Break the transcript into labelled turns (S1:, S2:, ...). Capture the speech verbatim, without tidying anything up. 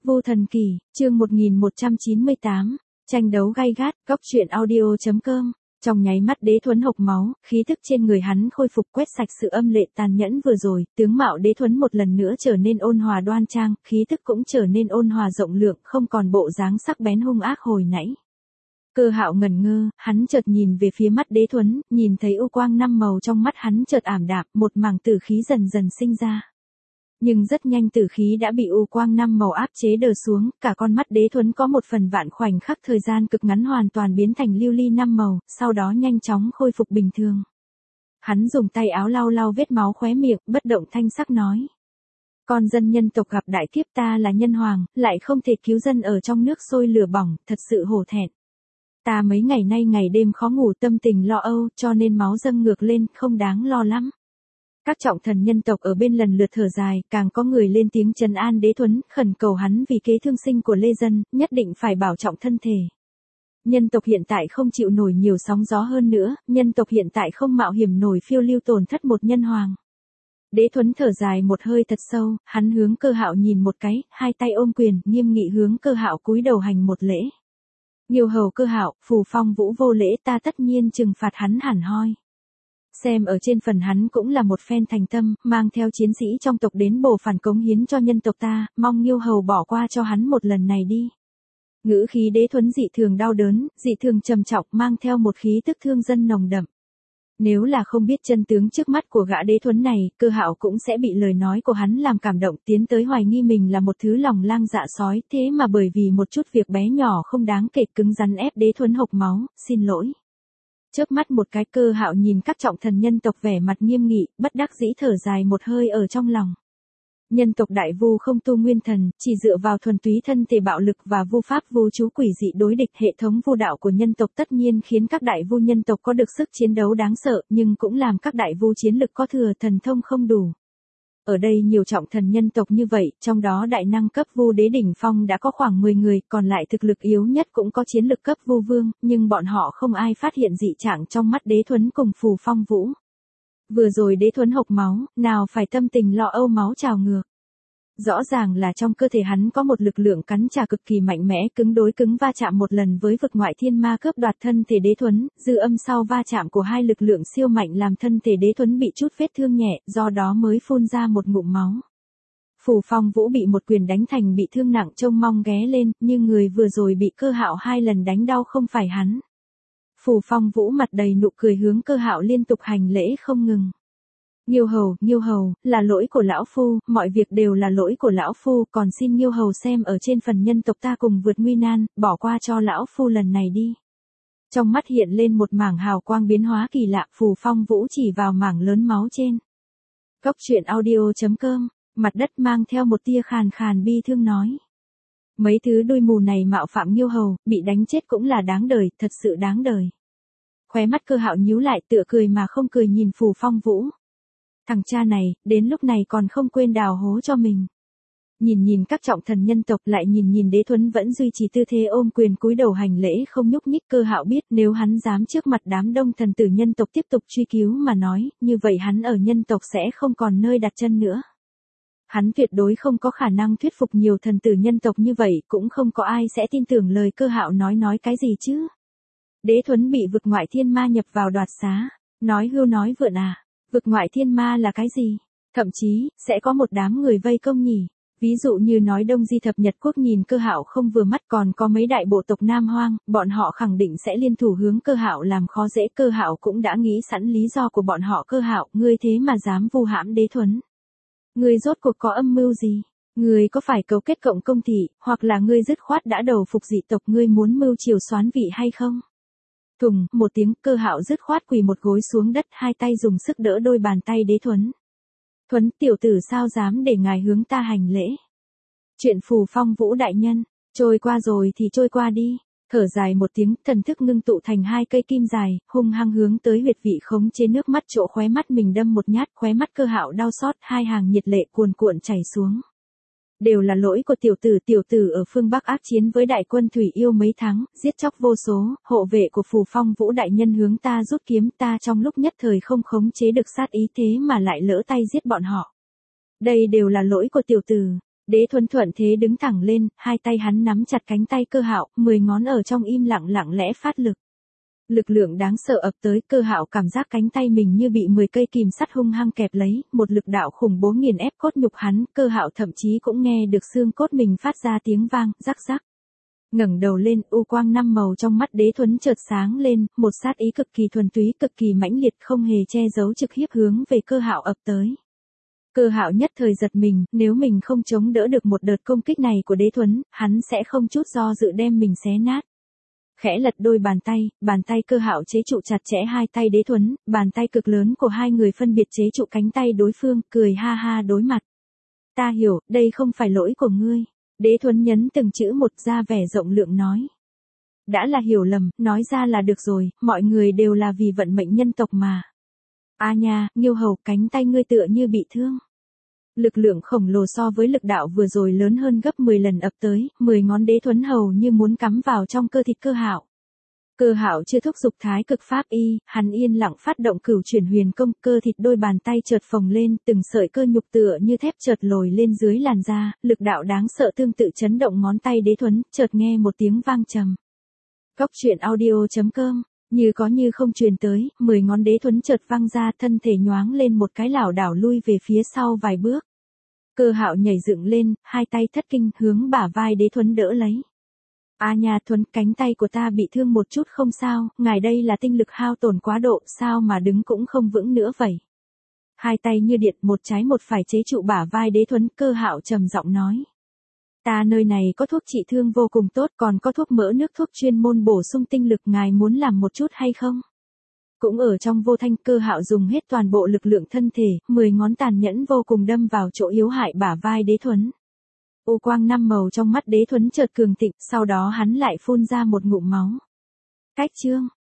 S1: Vô Thần Kỳ, chương một nghìn một trăm chín mươi tám, tranh đấu gay gắt, góc truyện audio.com. Trong nháy mắt Đế Thuấn hộc máu, khí tức trên người hắn khôi phục quét sạch sự âm lệ tàn nhẫn vừa rồi, tướng mạo Đế Thuấn một lần nữa trở nên ôn hòa đoan trang, khí tức cũng trở nên ôn hòa rộng lượng, không còn bộ dáng sắc bén hung ác hồi nãy. Cơ Hạo ngẩn ngơ, hắn chợt nhìn về phía mắt Đế Thuấn, nhìn thấy u quang năm màu trong mắt hắn chợt ảm đạm, một mảng tử khí dần dần sinh ra. Nhưng rất nhanh tử khí đã bị u quang năm màu áp chế đờ xuống, cả con mắt Đế Thuấn có một phần vạn khoảnh khắc thời gian cực ngắn hoàn toàn biến thành lưu ly năm màu, sau đó nhanh chóng khôi phục bình thường. Hắn dùng tay áo lau lau vết máu khóe miệng, bất động thanh sắc nói. Con dân nhân tộc gặp đại kiếp, ta là nhân hoàng, lại không thể cứu dân ở trong nước sôi lửa bỏng, thật sự hổ thẹn. Ta mấy ngày nay ngày đêm khó ngủ, tâm tình lo âu, cho nên máu dâng ngược lên, không đáng lo lắm. Các trọng thần nhân tộc ở bên lần lượt thở dài, càng có người lên tiếng trấn an Đế Thuấn, khẩn cầu hắn vì kế thương sinh của Lê Dân, nhất định phải bảo trọng thân thể. Nhân tộc hiện tại không chịu nổi nhiều sóng gió hơn nữa, nhân tộc hiện tại không mạo hiểm nổi phiêu lưu tổn thất một nhân hoàng. Đế Thuấn thở dài một hơi thật sâu, hắn hướng Cơ Hạo nhìn một cái, hai tay ôm quyền, nghiêm nghị hướng Cơ Hạo cúi đầu hành một lễ. Nghiêu hầu Cơ Hạo, phù phong vũ vô lễ, ta tất nhiên trừng phạt hắn hẳn hoi. Xem ở trên phần hắn cũng là một phen thành tâm, mang theo chiến sĩ trong tộc đến bổ phản cống hiến cho nhân tộc ta, mong Nghiêu hầu bỏ qua cho hắn một lần này đi. Ngữ khí Đế Thuấn dị thường đau đớn, dị thường trầm trọng, mang theo một khí tức thương dân nồng đậm. Nếu là không biết chân tướng trước mắt của gã Đế Thuấn này, Cơ Hạo cũng sẽ bị lời nói của hắn làm cảm động, tiến tới hoài nghi mình là một thứ lòng lang dạ sói, thế mà bởi vì một chút việc bé nhỏ không đáng kể cứng rắn ép Đế Thuấn hộc máu, xin lỗi. Chớp mắt một cái, Cơ Hạo nhìn các trọng thần nhân tộc vẻ mặt nghiêm nghị, bất đắc dĩ thở dài một hơi ở trong lòng. Nhân tộc đại vu không tu nguyên thần, chỉ dựa vào thuần túy thân thể bạo lực và vu pháp vu chú quỷ dị đối địch, hệ thống vu đạo của nhân tộc tất nhiên khiến các đại vu nhân tộc có được sức chiến đấu đáng sợ, nhưng cũng làm các đại vu chiến lực có thừa, thần thông không đủ. Ở đây nhiều trọng thần nhân tộc như vậy, trong đó đại năng cấp vu đế đỉnh phong đã có khoảng mười người, còn lại thực lực yếu nhất cũng có chiến lực cấp vu vương, nhưng bọn họ không ai phát hiện dị trạng trong mắt Đế Thuấn cùng phù phong vũ. Vừa rồi Đế Thuấn hộc máu, nào phải tâm tình lo âu máu trào ngược. Rõ ràng là trong cơ thể hắn có một lực lượng cắn trả cực kỳ mạnh mẽ, cứng đối cứng va chạm một lần với vực ngoại thiên ma cướp đoạt thân thể Đế Thuấn, dư âm sau va chạm của hai lực lượng siêu mạnh làm thân thể Đế Thuấn bị chút vết thương nhẹ, do đó mới phun ra một ngụm máu. Phù phong vũ bị một quyền đánh thành bị thương nặng, trông mong ghé lên, nhưng người vừa rồi bị Cơ Hạo hai lần đánh đau không phải hắn. Phù phong vũ mặt đầy nụ cười hướng Cơ Hạo liên tục hành lễ không ngừng. Nghiêu hầu, Nghiêu hầu, là lỗi của lão phu, mọi việc đều là lỗi của lão phu, còn xin Nghiêu hầu xem ở trên phần nhân tộc ta cùng vượt nguy nan, bỏ qua cho lão phu lần này đi. Trong mắt hiện lên một mảng hào quang biến hóa kỳ lạ, phù phong vũ chỉ vào mảng lớn máu trên. Góc truyện audio.com, mặt đất mang theo một tia khàn khàn bi thương nói. Mấy thứ đuôi mù này mạo phạm Nghiêu hầu, bị đánh chết cũng là đáng đời, thật sự đáng đời. Khóe mắt Cơ Hạo nhíu lại, tựa cười mà không cười nhìn phù phong vũ. Thằng cha này, đến lúc này còn không quên đào hố cho mình. Nhìn nhìn các trọng thần nhân tộc, lại nhìn nhìn Đế Thuấn vẫn duy trì tư thế ôm quyền cúi đầu hành lễ không nhúc nhích, Cơ Hạo biết nếu hắn dám trước mặt đám đông thần tử nhân tộc tiếp tục truy cứu mà nói, như vậy hắn ở nhân tộc sẽ không còn nơi đặt chân nữa. Hắn tuyệt đối không có khả năng thuyết phục nhiều thần tử nhân tộc như vậy, cũng không có ai sẽ tin tưởng lời Cơ Hạo nói nói cái gì chứ. Đế Thuấn bị vực ngoại thiên ma nhập vào đoạt xá, nói hưu nói vượn à. Vực ngoại thiên ma là cái gì? Thậm chí, sẽ có một đám người vây công nhỉ? Ví dụ như nói Đông Di thập Nhật Quốc nhìn Cơ Hạo không vừa mắt, còn có mấy đại bộ tộc Nam Hoang, bọn họ khẳng định sẽ liên thủ hướng Cơ Hạo làm khó dễ. Cơ Hạo cũng đã nghĩ sẵn lý do của bọn họ. Cơ Hạo, ngươi thế mà dám vu hãm Đế Thuấn. Ngươi rốt cuộc có âm mưu gì? Ngươi có phải cấu kết cộng công thị, hoặc là ngươi dứt khoát đã đầu phục dị tộc, ngươi muốn mưu triều soán vị hay không? Thùng, một tiếng, Cơ Hạo dứt khoát quỳ một gối xuống đất, hai tay dùng sức đỡ đôi bàn tay Đế Thuấn. Thuấn, tiểu tử sao dám để ngài hướng ta hành lễ? Chuyện phù phong vũ đại nhân, trôi qua rồi thì trôi qua đi. Thở dài một tiếng, thần thức ngưng tụ thành hai cây kim dài, hung hăng hướng tới huyệt vị khống chế nước mắt chỗ khóe mắt mình đâm một nhát, khóe mắt Cơ Hạo đau xót, hai hàng nhiệt lệ cuồn cuộn chảy xuống. Đều là lỗi của tiểu tử, tiểu tử ở phương Bắc ác chiến với đại quân Thủy Yêu mấy tháng, giết chóc vô số, hộ vệ của phù phong vũ đại nhân hướng ta rút kiếm, ta trong lúc nhất thời không khống chế được sát ý thế mà lại lỡ tay giết bọn họ. Đây đều là lỗi của tiểu tử. Đế Thuấn thuận thế đứng thẳng lên, hai tay hắn nắm chặt cánh tay Cơ Hạo, mười ngón ở trong im lặng lặng lẽ phát lực. Lực lượng đáng sợ ập tới, Cơ Hạo cảm giác cánh tay mình như bị mười cây kìm sắt hung hăng kẹp lấy, một lực đạo khủng bố nghiền ép cốt nhục hắn, Cơ Hạo thậm chí cũng nghe được xương cốt mình phát ra tiếng vang, rắc rắc. Ngẩng đầu lên, u quang năm màu trong mắt Đế Thuấn chợt sáng lên, một sát ý cực kỳ thuần túy, cực kỳ mãnh liệt, không hề che giấu trực hiếp hướng về Cơ Hạo ập tới. Cơ Hạo nhất thời giật mình, nếu mình không chống đỡ được một đợt công kích này của Đế Thuấn, hắn sẽ không chút do dự đem mình xé nát. Khẽ lật đôi bàn tay, bàn tay Cơ Hạo chế trụ chặt chẽ hai tay Đế Thuấn, bàn tay cực lớn của hai người phân biệt chế trụ cánh tay đối phương, cười ha ha đối mặt. Ta hiểu, đây không phải lỗi của ngươi. Đế Thuấn nhấn từng chữ một, ra vẻ rộng lượng nói. Đã là hiểu lầm, nói ra là được rồi, mọi người đều là vì vận mệnh nhân tộc mà. A nha, Nghiêu Hầu, cánh tay ngươi tựa như bị thương. Lực lượng khổng lồ so với lực đạo vừa rồi lớn hơn gấp mười lần ập tới, mười ngón Đế Thuấn hầu như muốn cắm vào trong cơ thịt Cơ Hạo. Cơ Hạo chưa thúc giục thái cực pháp y, hắn yên lặng phát động cửu chuyển huyền công, cơ thịt đôi bàn tay chợt phồng lên, từng sợi cơ nhục tựa như thép chợt lồi lên dưới làn da, lực đạo đáng sợ tương tự chấn động ngón tay Đế Thuấn, chợt nghe một tiếng vang trầm. Góc truyện audio chấm com, như có như không truyền tới, mười ngón Đế Thuấn chợt văng ra, thân thể nhoáng lên một cái lảo đảo lui về phía sau vài bước. Cơ Hạo nhảy dựng lên, hai tay thất kinh hướng bả vai Đế Thuấn đỡ lấy. A nha Thuấn, cánh tay của ta bị thương một chút không sao, ngài đây là tinh lực hao tổn quá độ, sao mà đứng cũng không vững nữa vậy. Hai tay như điện, một trái một phải chế trụ bả vai Đế Thuấn, Cơ Hạo trầm giọng nói. Ta nơi này có thuốc trị thương vô cùng tốt, còn có thuốc mỡ nước thuốc chuyên môn bổ sung tinh lực, ngài muốn làm một chút hay không? Cũng ở trong vô thanh, Cơ Hạo dùng hết toàn bộ lực lượng thân thể, mười ngón tàn nhẫn vô cùng đâm vào chỗ yếu hại bả vai Đế Thuấn. U quang năm màu trong mắt Đế Thuấn chợt cường thịnh, sau đó hắn lại phun ra một ngụm máu. Cách chương